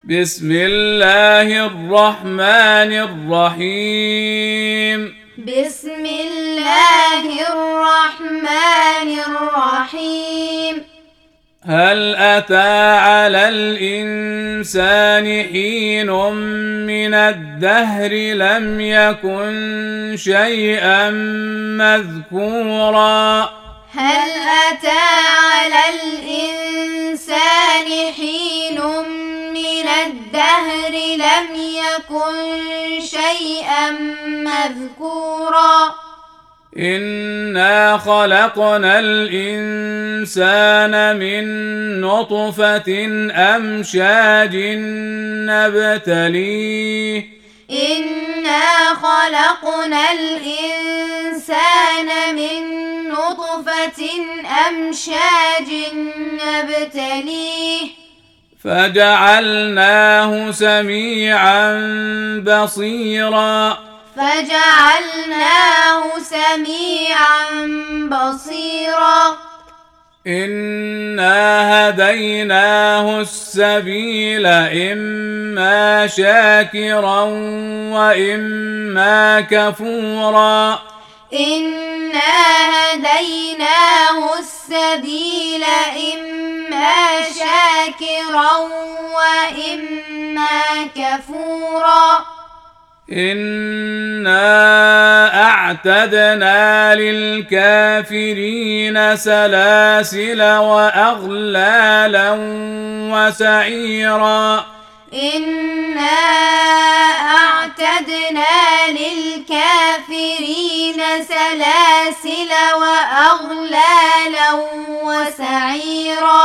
بسم الله الرحمن الرحيم. بسم الله الرحمن الرحيم. هل أتى على الإنسان حين من الدهر لم يكن شيئا مذكورا. هل أتى على الإنسان حين من الدهر لم يكن شيئا مذكورا. إنا خلقنا الإنسان من نطفة أمشاج نبتليه. إنا خلقنا الإنسان من نطفة أمشاج نبتليه فجعلناه سميعا بصيرا. فجعلناه سميعا بصيرا. إنا هديناه السبيل إما شاكرا وإما كفورا. إنا هديناه السبيل إما شاكرا وإما كفورا. إنا أعتدنا للكافرين سلاسل وأغلالا وسعيرا. إنا أعتدنا للكافرين سلاسل وأغلالا وسعيرا.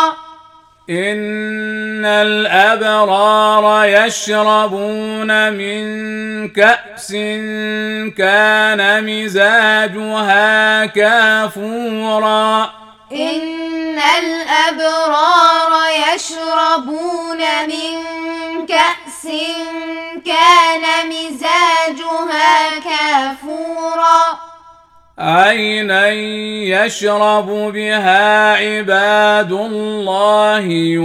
إن الأبرار يشربون من كأس كان مزاجها كافورا. إن الأبرار يشربون من كأس كان مزاجها كافورا. عينا يشرب بها عباد الله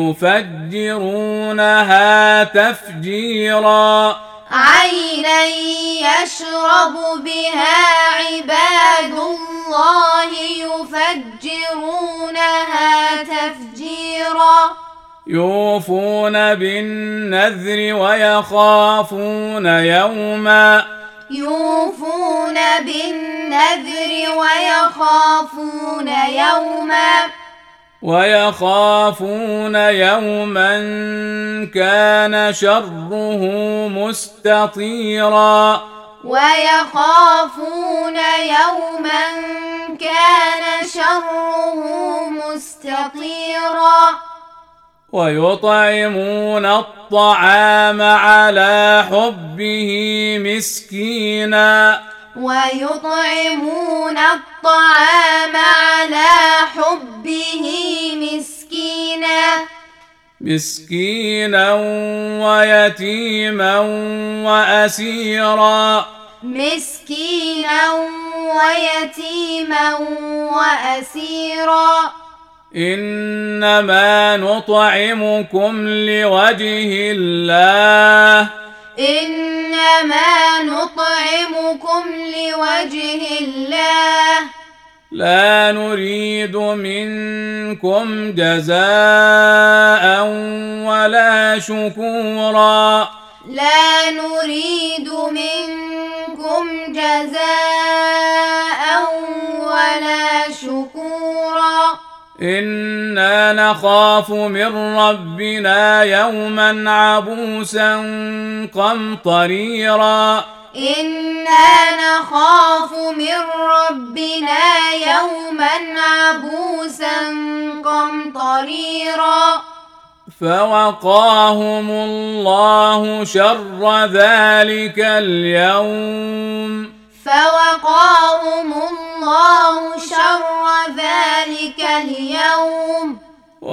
يفجرونها تفجيرا. عينا يشرب بها عباد الله يفجرونها تفجيرا. يوفون بالنذر ويخافون يوما. يوفون بالنذر ويخافون يوما كان شره مستطيرا. ويخافون يوما كان شره مستطيرا. ويطعمون الطعام على حبه مسكينا. ويطعمون الطعام على حبه مسكينا ويتيما وأسيرا. مسكينا ويتيما وأسيرا. إنما نطعمكم لوجه الله. إنما نطعمكم لوجه الله. لا نريد منكم جزاء ولا شكورا. لا نريد منكم جزاء ولا شكورا. إنا نخاف من ربنا يوما عبوسا قمطريرا. إنا نخاف من ربنا يوما عبوسا قمطريرا. فوقاهم الله شر ذلك اليوم. فوقاهم الله شر ذلك اليوم.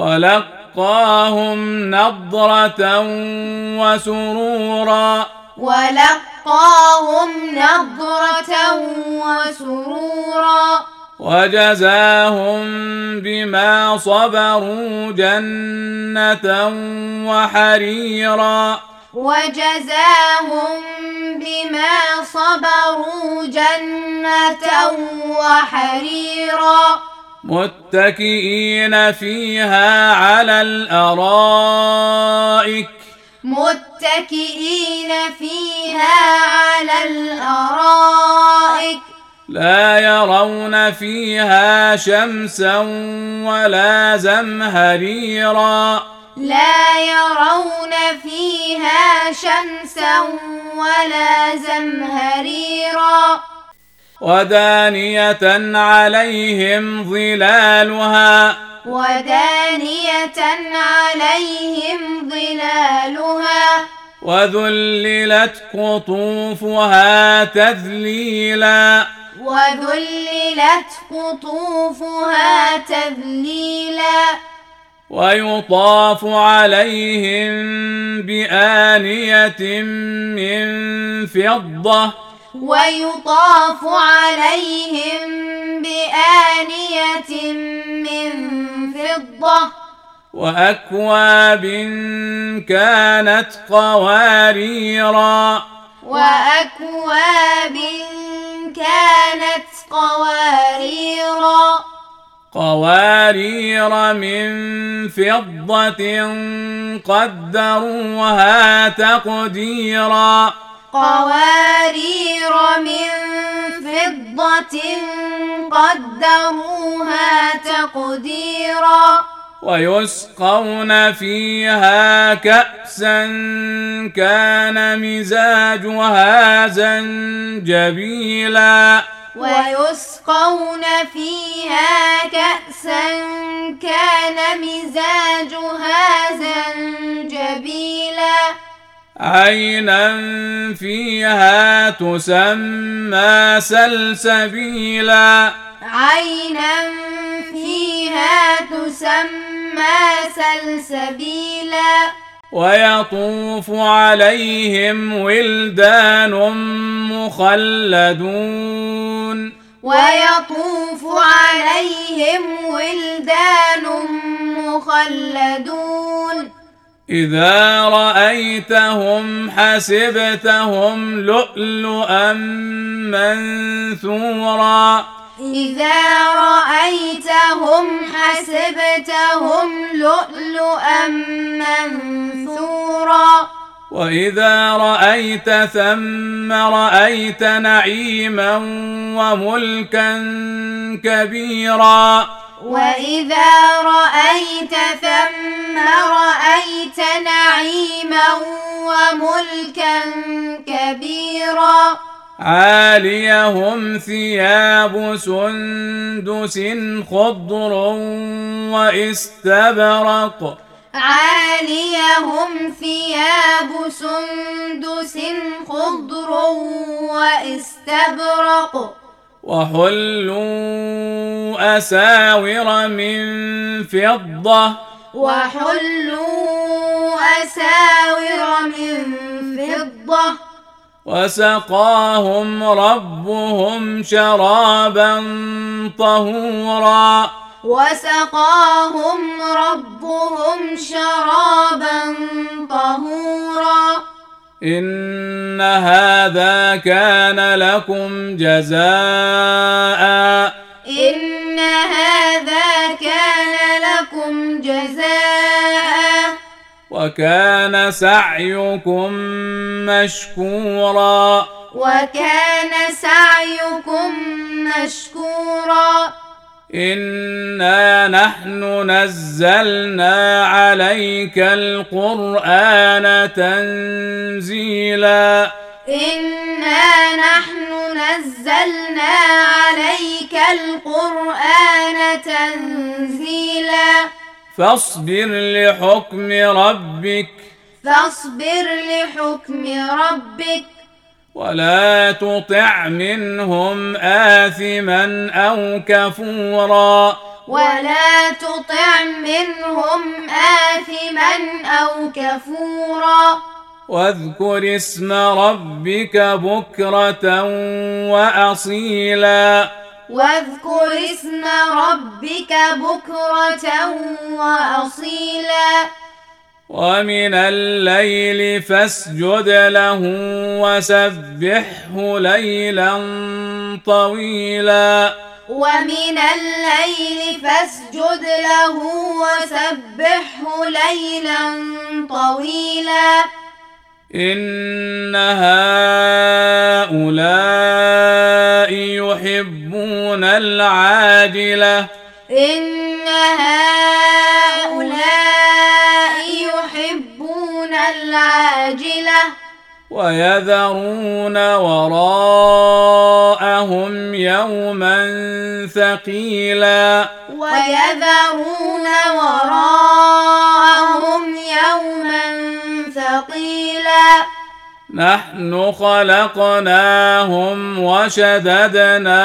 ولقاهم نضرة وسرورا. ولقاهم نضرة وسرورا. وجزاهم بما صبروا جنة وحريرا وجزاهم بما صبروا جنة وحريرا متكئين فيها على الأرائك متكئين فيها على الأرائك لا يرون فيها شمسا ولا زمهريرا لا يرون فيها شمسا ولا زمهريرا ودانية عليهم ظلالها ودانية عليهم ظلالها وذللت قطوفها تذليلا وذللت قطوفها تذليلا ويطاف عليهم بآنية من فضة ويطاف عليهم بآنية من فضة وأكواب كانت قواريرا وأكواب كانت قواريرا من فضة قدروها تقديرا قوارير من فضة قدروها تقديرا ويسقون فيها كأسا كان مزاجها زنجبيلا ويسقون فيها كأسا كان مزاجها زنجبيلا عينا فيها تسمى سلسبيلا عينا فيها تسمى سلسبيلا ويطوف عليهم ولدان مخلدون ويطوف عليهم ولدان مخلدون إذا رأيتهم حسبتهم لؤلؤا منثورا إذا رأيتهم حسبتهم لؤلؤا منثورا وإذا رأيت ثم رأيت نعيما وملكا كبيرا وإذا رأيت ثم رأيت نعيما وملكا كبيرا عاليهم ثياب سندس خضر واستبرق عاليهم ثياب سندس خضر واستبرق وحلوا أساور من فضة وحلوا أساور من فضة وسقاهم ربهم شرابا طهورا وسقاهم ربهم شرابا طهورا إن هذا كان لكم جزاء إن هذا كان لكم جزاء وكان سعيكم مشكورا وكان سعيكم مشكورا إنا نحن نزلنا عليك القرآن تنزيلا إنا نحن نزلنا عليك القرآن تنزيلا فاصبر لحكم ربك فاصبر لحكم ربك ولا تطع منهم آثما أو كفورا ولا تطع منهم آثما أو كفورا واذكر اسم ربك بكرة وأصيلا واذكر اسم ربك بكرة وأصيلا ومن الليل فاسجد له وسبحه ليلا طويلا ومن الليل فاسجد له وسبحه ليلا طويلا إن هؤلاء يحبون العاجلة إن هؤلاء يحبون العاجلة ويذرون وراءهم يوما ثقيلا ويذرون وراءهم يوما ثقيلا نحن خلقناهم وشددنا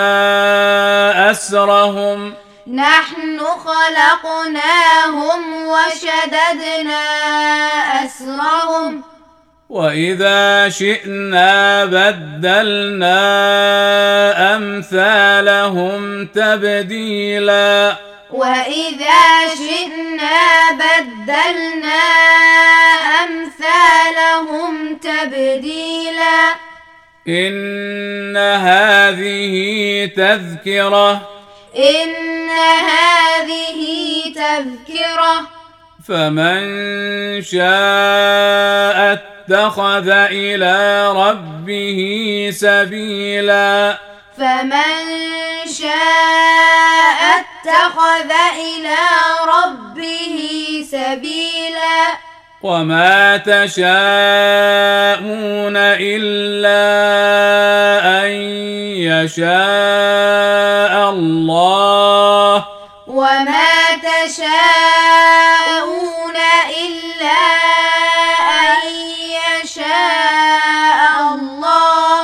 أسرهم نحن خلقناهم وشددنا أسرهم وإذا شئنا بدلنا أمثالهم تبديلا وإذا شئنا بدلنا أمثالهم تبديلا إن هذه تذكرة إن هذه تذكرة فمن شاء اتخذ إلى ربه سبيلا فمن شاء اتخذ إلى ربه سبيلا وما تشاءون إلا أن يشاء الله وما تشاءون إلا أن يشاء الله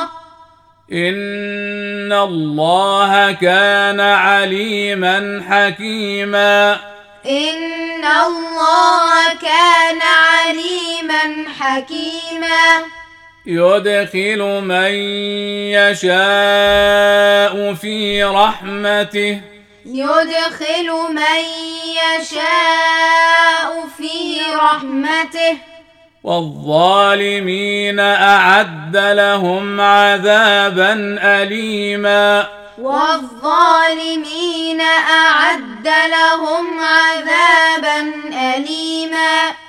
إن الله كان عليما حكيما إن الله كان عليما حكيما يدخل من يشاء في رحمته يدخل من يشاء في رحمته والظالمين أعد لهم عذابا أليما والظالمين أعد لهم عذابا أليما